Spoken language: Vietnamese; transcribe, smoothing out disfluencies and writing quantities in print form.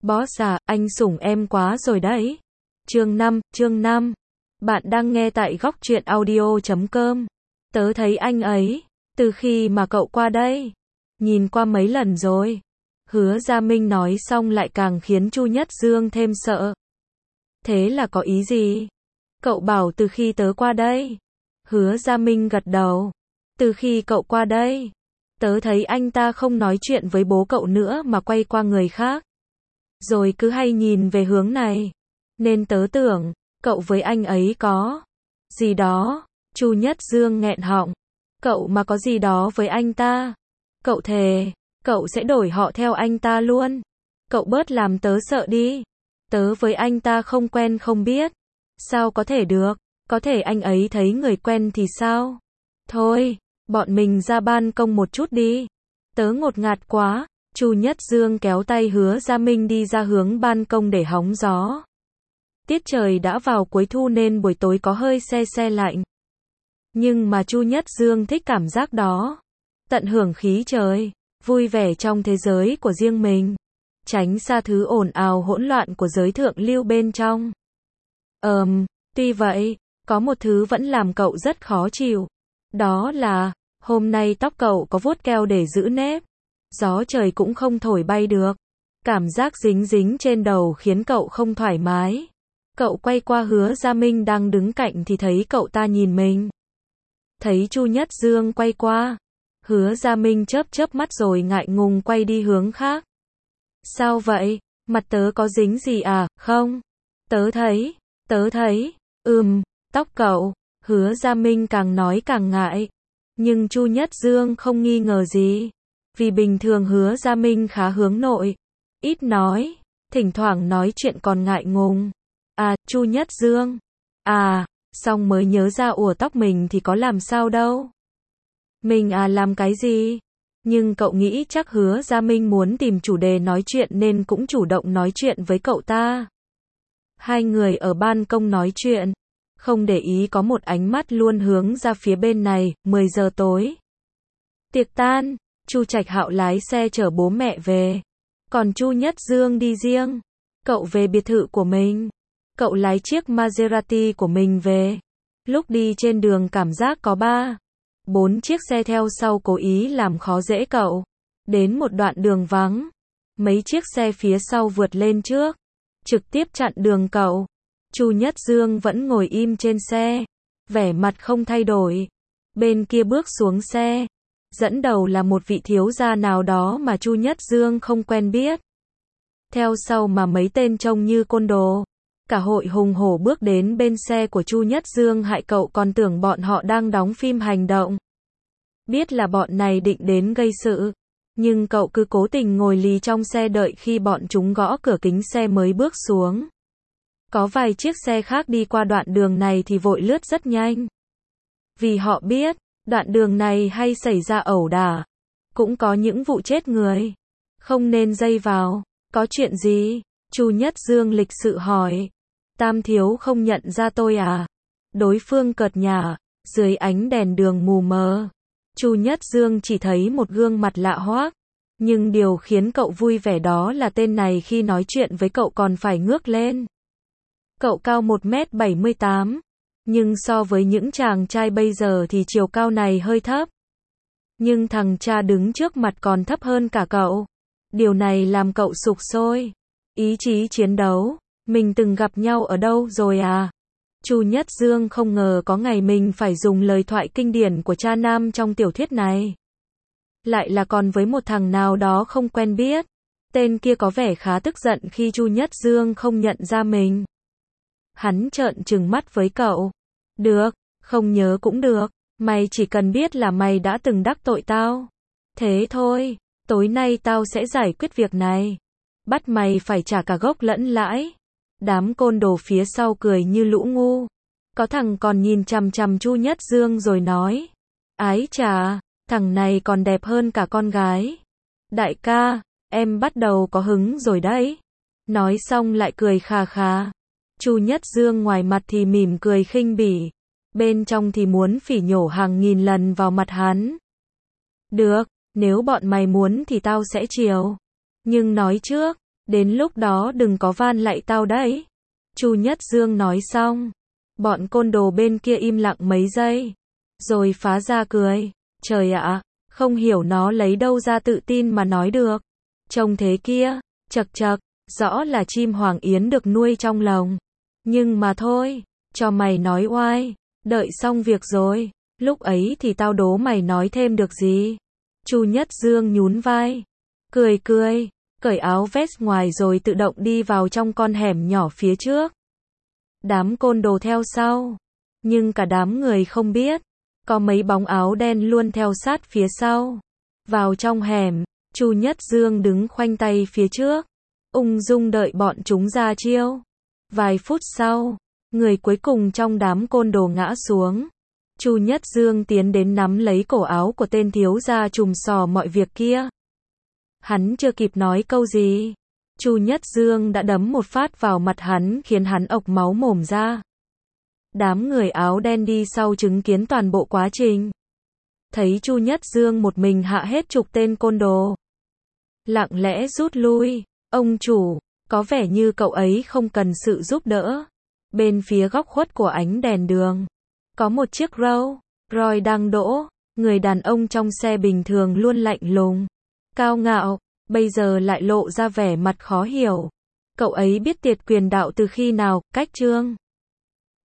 Boss à, anh sủng em quá rồi đấy. Chương 5. Bạn đang nghe tại góc truyện audio.com. Tớ thấy anh ấy, từ khi mà cậu qua đây, nhìn qua mấy lần rồi. Hứa Gia Minh nói xong lại càng khiến Chu Nhất Dương thêm sợ. Thế là có ý gì? Cậu bảo từ khi tớ qua đây. Hứa Gia Minh gật đầu. Từ khi cậu qua đây, tớ thấy anh ta không nói chuyện với bố cậu nữa mà quay qua người khác. Rồi cứ hay nhìn về hướng này. Nên tớ tưởng, cậu với anh ấy có gì đó. Chu Nhất Dương nghẹn họng. Cậu mà có gì đó với anh ta, cậu thề, cậu sẽ đổi họ theo anh ta luôn. Cậu bớt làm tớ sợ đi. Tớ với anh ta không quen không biết. Sao có thể được? Có thể anh ấy thấy người quen thì sao? Thôi, bọn mình ra ban công một chút đi. Tớ ngột ngạt quá. Chu Nhất Dương kéo tay Hứa Gia Minh đi ra hướng ban công để hóng gió. Tiết trời đã vào cuối thu nên buổi tối có hơi se lạnh. Nhưng mà Chu Nhất Dương thích cảm giác đó. Tận hưởng khí trời, vui vẻ trong thế giới của riêng mình. Tránh xa thứ ồn ào hỗn loạn của giới thượng lưu bên trong. Tuy vậy, có một thứ vẫn làm cậu rất khó chịu. Đó là, hôm nay tóc cậu có vuốt keo để giữ nếp. Gió trời cũng không thổi bay được. Cảm giác dính dính trên đầu khiến cậu không thoải mái. Cậu quay qua Hứa Gia Minh đang đứng cạnh thì thấy cậu ta nhìn mình. Thấy Chu Nhất Dương quay qua, Hứa Gia Minh chớp mắt rồi ngại ngùng quay đi hướng khác. Sao vậy? Mặt tớ có dính gì à? Không. Tớ thấy, tóc cậu. Hứa Gia Minh càng nói càng ngại. Nhưng Chu Nhất Dương không nghi ngờ gì. Vì bình thường Hứa Gia Minh khá hướng nội, ít nói, thỉnh thoảng nói chuyện còn ngại ngùng. À, Chu Nhất Dương. À, xong mới nhớ ra ủa tóc mình thì có làm sao đâu. Mình à làm cái gì? Nhưng cậu nghĩ chắc Hứa Gia Minh muốn tìm chủ đề nói chuyện nên cũng chủ động nói chuyện với cậu ta. Hai người ở ban công nói chuyện, không để ý có một ánh mắt luôn hướng ra phía bên này. 10 giờ tối. Tiệc tan, Chu Trạch Hạo lái xe chở bố mẹ về. Còn Chu Nhất Dương đi riêng. Cậu về biệt thự của mình. Cậu lái chiếc Maserati của mình về. Lúc đi trên đường cảm giác có 4 chiếc xe theo sau cố ý làm khó dễ cậu. Đến một đoạn đường vắng, mấy chiếc xe phía sau vượt lên trước, trực tiếp chặn đường cậu. Chu Nhất Dương vẫn ngồi im trên xe, vẻ mặt không thay đổi. Bên kia bước xuống xe, dẫn đầu là một vị thiếu gia nào đó mà Chu Nhất Dương không quen biết. Theo sau mà mấy tên trông như côn đồ. Cả hội hùng hổ bước đến bên xe của Chu Nhất Dương hại cậu còn tưởng bọn họ đang đóng phim hành động. Biết là bọn này định đến gây sự, nhưng cậu cứ cố tình ngồi lì trong xe đợi khi bọn chúng gõ cửa kính xe mới bước xuống. Có vài chiếc xe khác đi qua đoạn đường này thì vội lướt rất nhanh. Vì họ biết, đoạn đường này hay xảy ra ẩu đả, cũng có những vụ chết người. Không nên dây vào. Có chuyện gì? Chu Nhất Dương lịch sự hỏi. Tam thiếu không nhận ra tôi à? Đối phương cợt nhả, dưới ánh đèn đường mù mờ. Chu Nhất Dương chỉ thấy một gương mặt lạ hoắc. Nhưng điều khiến cậu vui vẻ đó là tên này khi nói chuyện với cậu còn phải ngước lên. Cậu cao 1m78. Nhưng so với những chàng trai bây giờ thì chiều cao này hơi thấp. Nhưng thằng cha đứng trước mặt còn thấp hơn cả cậu. Điều này làm cậu sục sôi. Ý chí chiến đấu. Mình từng gặp nhau ở đâu rồi à? Chu Nhất Dương không ngờ có ngày mình phải dùng lời thoại kinh điển của cha nam trong tiểu thuyết này. Lại là còn với một thằng nào đó không quen biết. Tên kia có vẻ khá tức giận khi Chu Nhất Dương không nhận ra mình. Hắn trợn trừng mắt với cậu. Được, không nhớ cũng được. Mày chỉ cần biết là mày đã từng đắc tội tao. Thế thôi, tối nay tao sẽ giải quyết việc này. Bắt mày phải trả cả gốc lẫn lãi. Đám côn đồ phía sau cười như lũ ngu. Có thằng còn nhìn chằm chằm Chu Nhất Dương rồi nói. Ái chà, thằng này còn đẹp hơn cả con gái. Đại ca, em bắt đầu có hứng rồi đấy. Nói xong lại cười khà khà. Chu Nhất Dương ngoài mặt thì mỉm cười khinh bỉ. Bên trong thì muốn phỉ nhổ hàng nghìn lần vào mặt hắn. Được, nếu bọn mày muốn thì tao sẽ chiều. Nhưng nói trước, Đến lúc đó đừng có van lạy tao đấy. Chu Nhất Dương nói xong, bọn côn đồ bên kia im lặng mấy giây, rồi phá ra cười. Trời ạ, không hiểu nó lấy đâu ra tự tin mà nói được. Trông thế kia, chật chật, rõ là chim hoàng yến được nuôi trong lồng. Nhưng mà thôi, cho mày nói oai, đợi xong việc rồi, lúc ấy thì tao đố mày nói thêm được gì. Chu Nhất Dương nhún vai, cười cười, cởi áo vest ngoài rồi tự động đi vào trong con hẻm nhỏ phía trước. Đám côn đồ theo sau, nhưng cả đám người không biết, có mấy bóng áo đen luôn theo sát phía sau. Vào trong hẻm, Chu Nhất Dương đứng khoanh tay phía trước, ung dung đợi bọn chúng ra chiêu. Vài phút sau, người cuối cùng trong đám côn đồ ngã xuống. Chu Nhất Dương tiến đến nắm lấy cổ áo của tên thiếu gia trùm sò mọi việc kia. Hắn chưa kịp nói câu gì, Chu Nhất Dương đã đấm một phát vào mặt hắn khiến hắn ộc máu mồm ra. Đám người áo đen đi sau chứng kiến toàn bộ quá trình. Thấy Chu Nhất Dương một mình hạ hết chục tên côn đồ. Lặng lẽ rút lui. Ông chủ, có vẻ như cậu ấy không cần sự giúp đỡ. Bên phía góc khuất của ánh đèn đường, có một chiếc Rolls Royce đang đỗ. Người đàn ông trong xe bình thường luôn lạnh lùng, cao ngạo, bây giờ lại lộ ra vẻ mặt khó hiểu. Cậu ấy biết tiệt quyền đạo từ khi nào? Cách chương